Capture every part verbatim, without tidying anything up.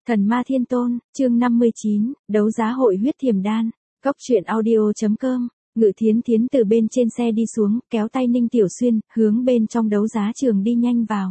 Thần ma thiên tôn, chương năm mươi chín, đấu giá hội huyết thiềm đan. Cóc truyện audio.com. Ngự Thiến Thiến từ bên trên xe đi xuống, kéo tay Ninh Tiểu Xuyên, hướng bên trong đấu giá trường đi nhanh vào.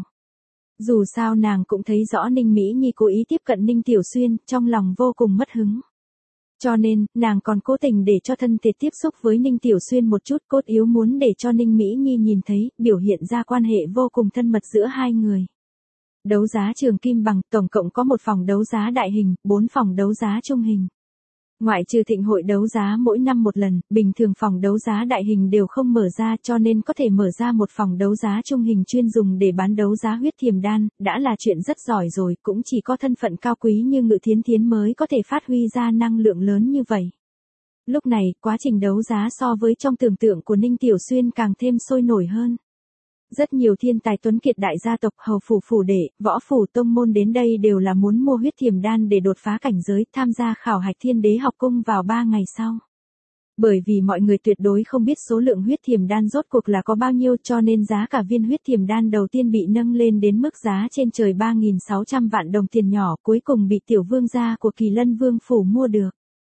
Dù sao nàng cũng thấy rõ Ninh Mỹ Nhi cố ý tiếp cận Ninh Tiểu Xuyên, trong lòng vô cùng mất hứng. Cho nên, nàng còn cố tình để cho thân thể tiếp xúc với Ninh Tiểu Xuyên một chút, cốt yếu muốn để cho Ninh Mỹ Nhi nhìn thấy, biểu hiện ra quan hệ vô cùng thân mật giữa hai người. Đấu giá trường Kim Bằng, tổng cộng có một phòng đấu giá đại hình, bốn phòng đấu giá trung hình. Ngoại trừ thịnh hội đấu giá mỗi năm một lần, bình thường phòng đấu giá đại hình đều không mở ra, cho nên có thể mở ra một phòng đấu giá trung hình chuyên dùng để bán đấu giá huyết thiềm đan, đã là chuyện rất giỏi rồi, cũng chỉ có thân phận cao quý như Ngự Thiến Thiến mới có thể phát huy ra năng lượng lớn như vậy. Lúc này, quá trình đấu giá so với trong tưởng tượng của Ninh Tiểu Xuyên càng thêm sôi nổi hơn. Rất nhiều thiên tài tuấn kiệt đại gia tộc, hầu phủ phủ đệ, võ phủ tông môn đến đây đều là muốn mua huyết thiềm đan để đột phá cảnh giới, tham gia khảo hạch Thiên Đế học cung vào ba ngày sau. Bởi vì mọi người tuyệt đối không biết số lượng huyết thiềm đan rốt cuộc là có bao nhiêu, cho nên giá cả viên huyết thiềm đan đầu tiên bị nâng lên đến mức giá trên trời ba nghìn sáu trăm vạn đồng tiền nhỏ, cuối cùng bị tiểu vương gia của Kỳ Lân Vương phủ mua được.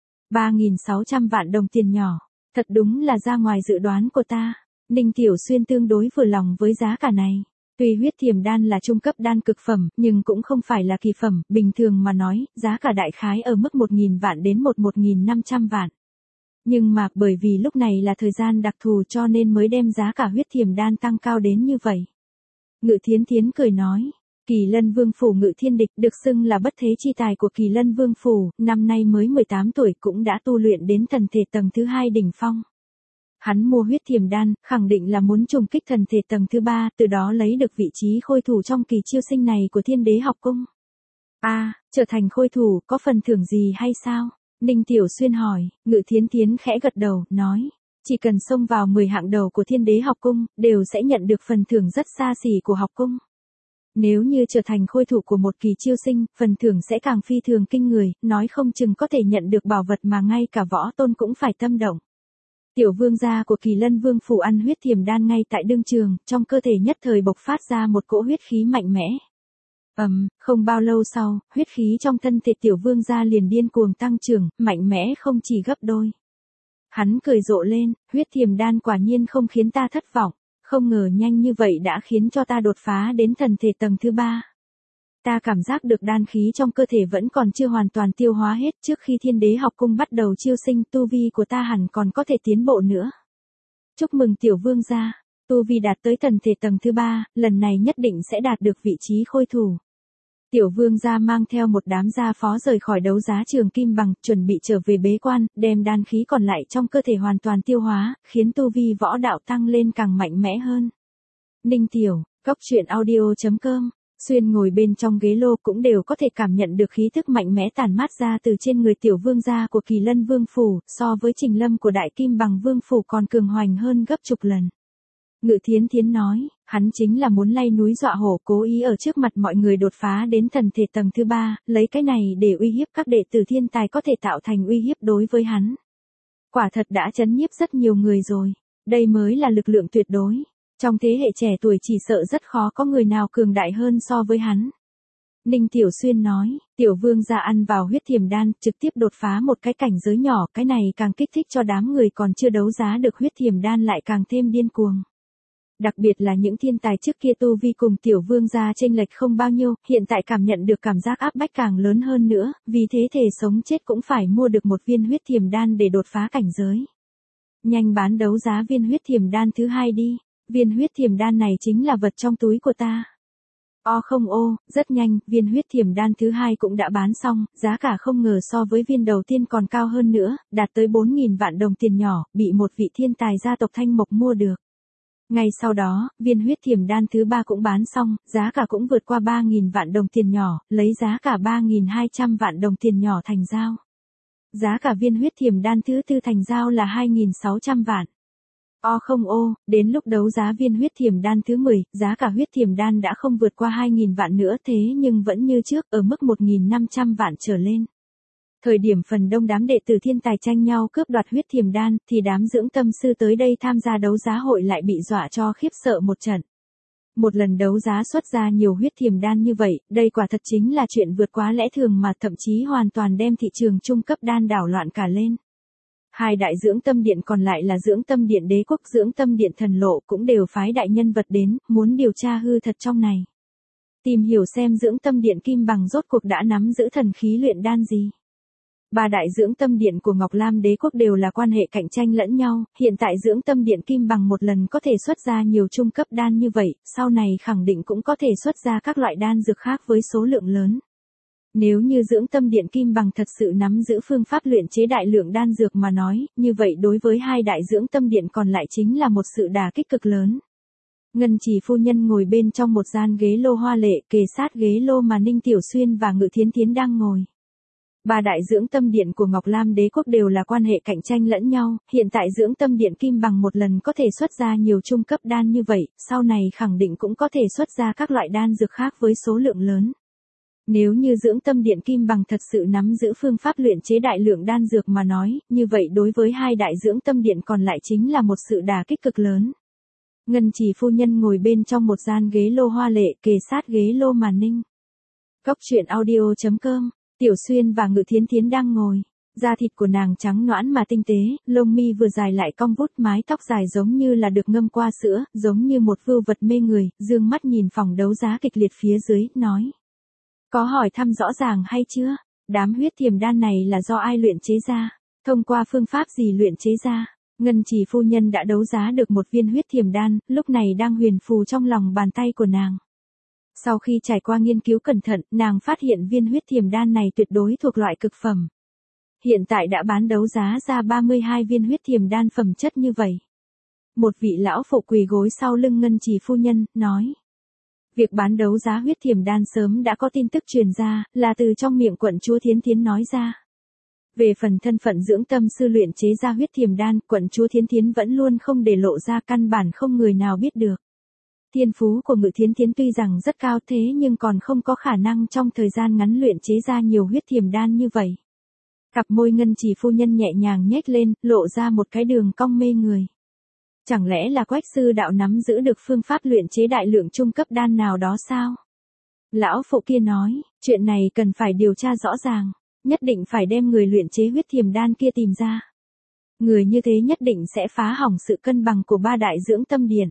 ba nghìn sáu trăm vạn đồng tiền nhỏ, thật đúng là ra ngoài dự đoán của ta. Ninh Tiểu Xuyên tương đối vừa lòng với giá cả này. Tuy huyết thiềm đan là trung cấp đan cực phẩm, nhưng cũng không phải là kỳ phẩm, bình thường mà nói, giá cả đại khái ở mức một nghìn vạn đến một nghìn năm trăm vạn. Nhưng mà, bởi vì lúc này là thời gian đặc thù cho nên mới đem giá cả huyết thiềm đan tăng cao đến như vậy. Ngự Thiến Thiến cười nói, Kỳ Lân Vương phủ Ngự Thiên Địch được xưng là bất thế chi tài của Kỳ Lân Vương phủ, năm nay mới mười tám tuổi cũng đã tu luyện đến thần thể tầng thứ hai đỉnh phong. Hắn mua huyết thiềm đan, khẳng định là muốn trùng kích thần thể tầng thứ ba, từ đó lấy được vị trí khôi thủ trong kỳ chiêu sinh này của Thiên Đế học cung. A, à, trở thành khôi thủ, có phần thưởng gì hay sao? Ninh Tiểu Xuyên hỏi. Ngự Thiến Thiến khẽ gật đầu, nói, chỉ cần xông vào mười hạng đầu của Thiên Đế học cung, đều sẽ nhận được phần thưởng rất xa xỉ của học cung. Nếu như trở thành khôi thủ của một kỳ chiêu sinh, phần thưởng sẽ càng phi thường kinh người, nói không chừng có thể nhận được bảo vật mà ngay cả võ tôn cũng phải tâm động. Tiểu vương gia của Kỳ Lân Vương phủ ăn huyết thiềm đan ngay tại đương trường, trong cơ thể nhất thời bộc phát ra một cỗ huyết khí mạnh mẽ. Ầm, um, không bao lâu sau, huyết khí trong thân thể tiểu vương gia liền điên cuồng tăng trưởng, mạnh mẽ không chỉ gấp đôi. Hắn cười rộ lên, huyết thiềm đan quả nhiên không khiến ta thất vọng, không ngờ nhanh như vậy đã khiến cho ta đột phá đến thần thể tầng thứ ba. Ta cảm giác được đan khí trong cơ thể vẫn còn chưa hoàn toàn tiêu hóa hết, trước khi Thiên Đế học cung bắt đầu chiêu sinh, tu vi của ta hẳn còn có thể tiến bộ nữa. Chúc mừng tiểu vương gia, tu vi đạt tới thần thể tầng thứ ba, lần này nhất định sẽ đạt được vị trí khôi thủ. Tiểu vương gia mang theo một đám gia phó rời khỏi đấu giá trường Kim Bằng, chuẩn bị trở về bế quan, đem đan khí còn lại trong cơ thể hoàn toàn tiêu hóa, khiến tu vi võ đạo tăng lên càng mạnh mẽ hơn. Ninh Tiểu, Cóc truyện audio.com. Xuyên ngồi bên trong ghế lô cũng đều có thể cảm nhận được khí thức mạnh mẽ tản mát ra từ trên người tiểu vương gia của Kỳ Lân Vương phủ, so với Trình Lâm của Đại Kim Bằng Vương phủ còn cường hoành hơn gấp chục lần. Ngự Thiến Thiến nói, hắn chính là muốn lay núi dọa hổ, cố ý ở trước mặt mọi người đột phá đến thần thể tầng thứ ba, lấy cái này để uy hiếp các đệ tử thiên tài có thể tạo thành uy hiếp đối với hắn. Quả thật đã chấn nhiếp rất nhiều người rồi, đây mới là lực lượng tuyệt đối. Trong thế hệ trẻ tuổi chỉ sợ rất khó có người nào cường đại hơn so với hắn. Ninh Tiểu Xuyên nói, tiểu vương gia ăn vào huyết thiềm đan, trực tiếp đột phá một cái cảnh giới nhỏ, cái này càng kích thích cho đám người còn chưa đấu giá được huyết thiềm đan lại càng thêm điên cuồng. Đặc biệt là những thiên tài trước kia tu vi cùng tiểu vương gia chênh lệch không bao nhiêu, hiện tại cảm nhận được cảm giác áp bách càng lớn hơn nữa, vì thế thể sống chết cũng phải mua được một viên huyết thiềm đan để đột phá cảnh giới. Nhanh bán đấu giá viên huyết thiềm đan thứ hai đi. Viên huyết thiềm đan này chính là vật trong túi của ta. O không ô, rất nhanh, viên huyết thiềm đan thứ hai cũng đã bán xong, giá cả không ngờ so với viên đầu tiên còn cao hơn nữa, đạt tới bốn nghìn vạn đồng tiền nhỏ, bị một vị thiên tài gia tộc Thanh Mộc mua được. Ngay sau đó, viên huyết thiềm đan thứ ba cũng bán xong, giá cả cũng vượt qua ba nghìn vạn đồng tiền nhỏ, lấy giá cả ba nghìn hai trăm vạn đồng tiền nhỏ thành giao. Giá cả viên huyết thiềm đan thứ tư thành giao là hai nghìn sáu trăm vạn. O không ô, đến lúc đấu giá viên huyết thiềm đan thứ mười, giá cả huyết thiềm đan đã không vượt qua hai nghìn vạn nữa thế nhưng vẫn như trước ở mức một nghìn năm trăm vạn trở lên. Thời điểm phần đông đám đệ tử thiên tài tranh nhau cướp đoạt huyết thiềm đan thì đám dưỡng tâm sư tới đây tham gia đấu giá hội lại bị dọa cho khiếp sợ một trận. Một lần đấu giá xuất ra nhiều huyết thiềm đan như vậy, đây quả thật chính là chuyện vượt quá lẽ thường mà thậm chí hoàn toàn đem thị trường trung cấp đan đảo loạn cả lên. Hai đại dưỡng tâm điện còn lại là dưỡng tâm điện đế quốc, dưỡng tâm điện thần lộ cũng đều phái đại nhân vật đến, muốn điều tra hư thật trong này. Tìm hiểu xem dưỡng tâm điện kim bằng rốt cuộc đã nắm giữ thần khí luyện đan gì. Ba đại dưỡng tâm điện của Ngọc Lam đế quốc đều là quan hệ cạnh tranh lẫn nhau, hiện tại dưỡng tâm điện kim bằng một lần có thể xuất ra nhiều trung cấp đan như vậy, sau này khẳng định cũng có thể xuất ra các loại đan dược khác với số lượng lớn. Nếu như dưỡng tâm điện kim bằng thật sự nắm giữ phương pháp luyện chế đại lượng đan dược mà nói, như vậy đối với hai đại dưỡng tâm điện còn lại chính là một sự đả kích cực lớn. Ngân Chỉ phu nhân ngồi bên trong một gian ghế lô hoa lệ, kề sát ghế lô mà Ninh Tiểu Xuyên và Ngự Thiến Thiến đang ngồi. Ba đại dưỡng tâm điện của Ngọc Lam đế quốc đều là quan hệ cạnh tranh lẫn nhau, hiện tại dưỡng tâm điện kim bằng một lần có thể xuất ra nhiều trung cấp đan như vậy, sau này khẳng định cũng có thể xuất ra các loại đan dược khác với số lượng lớn. Nếu như dưỡng tâm điện kim bằng thật sự nắm giữ phương pháp luyện chế đại lượng đan dược mà nói, như vậy đối với hai đại dưỡng tâm điện còn lại chính là một sự đả kích cực lớn. Ngân Chỉ phu nhân ngồi bên trong một gian ghế lô hoa lệ, kề sát ghế lô mà Ninh. Cốc truyện audio chấm com. Tiểu Xuyên và Ngự Thiến Thiến đang ngồi. Da thịt của nàng trắng nõn mà tinh tế, lông mi vừa dài lại cong vút, mái tóc dài giống như là được ngâm qua sữa, giống như một vưu vật mê người, dương mắt nhìn phòng đấu giá kịch liệt phía dưới, nói. Có hỏi thăm rõ ràng hay chưa? Đám huyết thiềm đan này là do ai luyện chế ra? Thông qua phương pháp gì luyện chế ra? Ngân Chỉ phu nhân đã đấu giá được một viên huyết thiềm đan, lúc này đang huyền phù trong lòng bàn tay của nàng. Sau khi trải qua nghiên cứu cẩn thận, nàng phát hiện viên huyết thiềm đan này tuyệt đối thuộc loại cực phẩm. Hiện tại đã bán đấu giá ra ba mươi hai viên huyết thiềm đan phẩm chất như vậy. Một vị lão phụ quỳ gối sau lưng Ngân Chỉ phu nhân, nói. Việc bán đấu giá huyết thiềm đan sớm đã có tin tức truyền ra, là từ trong miệng quận chúa Thiến Thiến nói ra. Về phần thân phận dưỡng tâm sư luyện chế ra huyết thiềm đan, quận chúa Thiến Thiến vẫn luôn không để lộ ra, căn bản không người nào biết được. Thiên phú của Ngự Thiến Thiến tuy rằng rất cao thế nhưng còn không có khả năng trong thời gian ngắn luyện chế ra nhiều huyết thiềm đan như vậy. Cặp môi Ngân Chỉ phu nhân nhẹ nhàng nhếch lên, lộ ra một cái đường cong mê người. Chẳng lẽ là Quách sư đạo nắm giữ được phương pháp luyện chế đại lượng trung cấp đan nào đó sao? Lão phụ kia nói, chuyện này cần phải điều tra rõ ràng, nhất định phải đem người luyện chế huyết thiềm đan kia tìm ra. Người như thế nhất định sẽ phá hỏng sự cân bằng của ba đại dưỡng tâm điện.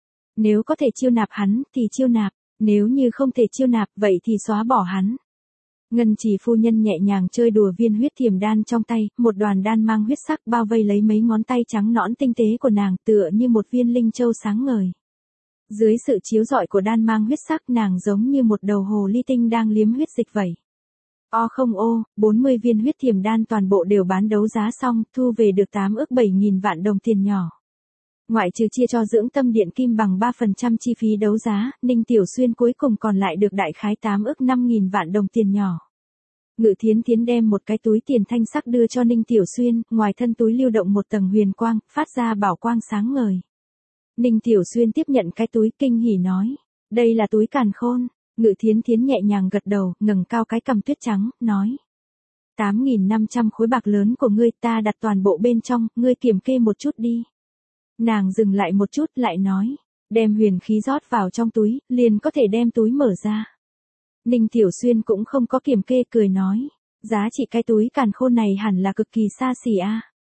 Nếu có thể chiêu nạp hắn thì chiêu nạp, nếu như không thể chiêu nạp vậy thì xóa bỏ hắn. Ngân Chỉ phu nhân nhẹ nhàng chơi đùa viên huyết thiềm đan trong tay, một đoàn đan mang huyết sắc bao vây lấy mấy ngón tay trắng nõn tinh tế của nàng, tựa như một viên linh châu sáng ngời. Dưới sự chiếu rọi của đan mang huyết sắc, nàng giống như một đầu hồ ly tinh đang liếm huyết dịch vậy. O không ô, bốn mươi viên huyết thiềm đan toàn bộ đều bán đấu giá xong, thu về được tám ước bảy nghìn vạn đồng tiền nhỏ. Ngoại trừ chia cho dưỡng tâm điện kim bằng ba phần trăm chi phí đấu giá, Ninh Tiểu Xuyên cuối cùng còn lại được đại khái tám ước năm nghìn vạn đồng tiền nhỏ. Ngự Thiến Thiến đem một cái túi tiền thanh sắc đưa cho Ninh Tiểu Xuyên, ngoài thân túi lưu động một tầng huyền quang, phát ra bảo quang sáng ngời. Ninh Tiểu Xuyên tiếp nhận cái túi kinh hỉ nói, đây là túi càn khôn. Ngự Thiến Thiến nhẹ nhàng gật đầu, ngẩng cao cái cằm tuyết trắng, nói. tám nghìn năm trăm khối bạc lớn của ngươi ta đặt toàn bộ bên trong, ngươi kiểm kê một chút đi. Nàng dừng lại một chút lại nói, đem huyền khí rót vào trong túi, liền có thể đem túi mở ra. Ninh Tiểu Xuyên cũng không có kiểm kê, cười nói, giá trị cái túi càn khôn này hẳn là cực kỳ xa xỉ a.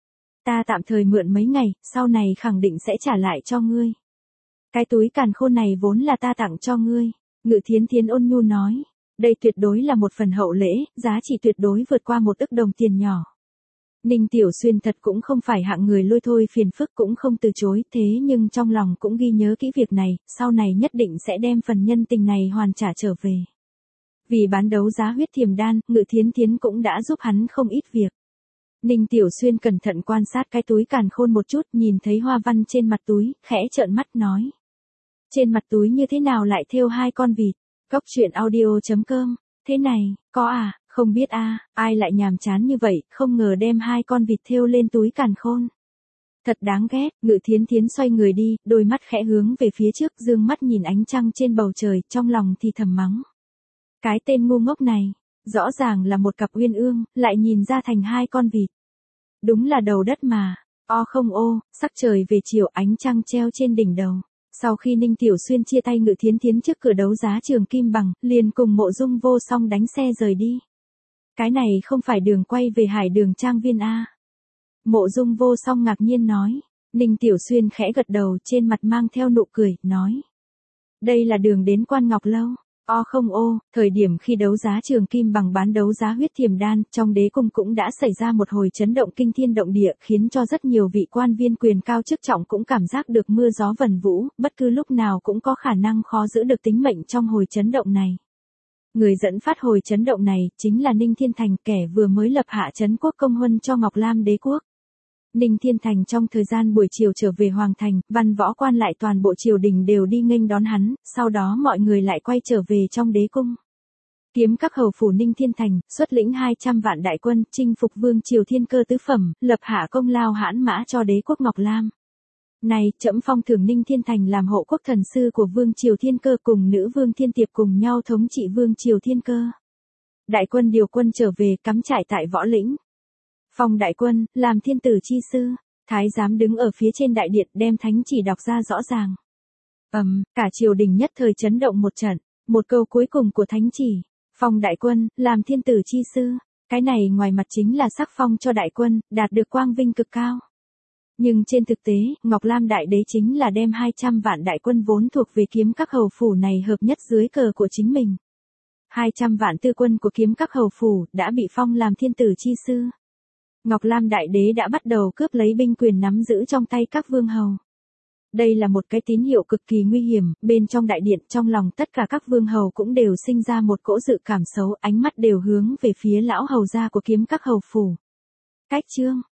Ta tạm thời mượn mấy ngày, sau này khẳng định sẽ trả lại cho ngươi. Cái túi càn khôn này vốn là ta tặng cho ngươi. Ngự Thiến Thiến ôn nhu nói, đây tuyệt đối là một phần hậu lễ, giá trị tuyệt đối vượt qua một ức đồng tiền nhỏ. Ninh Tiểu Xuyên thật cũng không phải hạng người lôi thôi phiền phức, cũng không từ chối, thế nhưng trong lòng cũng ghi nhớ kỹ việc này, sau này nhất định sẽ đem phần nhân tình này hoàn trả trở về. Vì bán đấu giá huyết thiềm đan, Ngự Thiến Thiến cũng đã giúp hắn không ít việc. Ninh Tiểu Xuyên cẩn thận quan sát cái túi càn khôn một chút, nhìn thấy hoa văn trên mặt túi, khẽ trợn mắt nói. Trên mặt túi như thế nào lại thêu hai con vịt? Cốc truyện audio chấm com. Thế này, có à, không biết a, à, ai lại nhàm chán như vậy, không ngờ đem hai con vịt thêu lên túi càn khôn. Thật đáng ghét. Ngự Thiến Thiến xoay người đi, đôi mắt khẽ hướng về phía trước, dương mắt nhìn ánh trăng trên bầu trời, trong lòng thì thầm mắng. Cái tên ngu ngốc này, rõ ràng là một cặp uyên ương, lại nhìn ra thành hai con vịt. Đúng là đầu đất mà. O không ô, sắc trời về chiều, ánh trăng treo trên đỉnh đầu. Sau khi Ninh Tiểu Xuyên chia tay Ngự Thiến Thiến trước cửa đấu giá trường Kim Bằng, liền cùng Mộ Dung Vô Song đánh xe rời đi. Cái này không phải đường quay về Hải Đường Trang Viên a? Mộ Dung Vô Song ngạc nhiên nói. Ninh Tiểu Xuyên khẽ gật đầu, trên mặt mang theo nụ cười, nói. Đây là đường đến Quan Ngọc Lâu. O không ô, thời điểm khi đấu giá trường Kim Bằng bán đấu giá huyết thiềm đan, trong đế cung cũng đã xảy ra một hồi chấn động kinh thiên động địa, khiến cho rất nhiều vị quan viên quyền cao chức trọng cũng cảm giác được mưa gió vần vũ, bất cứ lúc nào cũng có khả năng khó giữ được tính mệnh trong hồi chấn động này. Người dẫn phát hồi chấn động này, chính là Ninh Thiên Thành, kẻ vừa mới lập hạ trấn quốc công huân cho Ngọc Lam đế quốc. Ninh Thiên Thành trong thời gian buổi chiều trở về Hoàng Thành, văn võ quan lại toàn bộ triều đình đều đi nghênh đón hắn, sau đó mọi người lại quay trở về trong đế cung. Kiếm các hầu phủ Ninh Thiên Thành, xuất lĩnh hai trăm vạn đại quân, chinh phục vương triều thiên cơ tứ phẩm, lập hạ công lao hãn mã cho đế quốc Ngọc Lam. Này, trẫm phong thưởng Ninh Thiên Thành làm hộ quốc thần sư của vương triều thiên cơ, cùng nữ vương Thiên Tiệp cùng nhau thống trị vương triều thiên cơ. Đại quân điều quân trở về, cắm trại tại Võ Lĩnh. Phong đại quân, làm thiên tử chi sư, thái giám đứng ở phía trên đại điện đem thánh chỉ đọc ra rõ ràng. Ầm, um, cả triều đình nhất thời chấn động một trận, một câu cuối cùng của thánh chỉ, phong đại quân, làm thiên tử chi sư, cái này ngoài mặt chính là sắc phong cho đại quân, đạt được quang vinh cực cao. Nhưng trên thực tế, Ngọc Lam đại đế chính là đem hai trăm vạn đại quân vốn thuộc về kiếm các hầu phủ này hợp nhất dưới cờ của chính mình. hai trăm vạn tư quân của kiếm các hầu phủ đã bị phong làm thiên tử chi sư. Ngọc Lam đại đế đã bắt đầu cướp lấy binh quyền nắm giữ trong tay các vương hầu. Đây là một cái tín hiệu cực kỳ nguy hiểm, bên trong đại điện, trong lòng tất cả các vương hầu cũng đều sinh ra một cỗ dự cảm xấu, ánh mắt đều hướng về phía lão hầu gia của kiếm các hầu phủ. Cách chương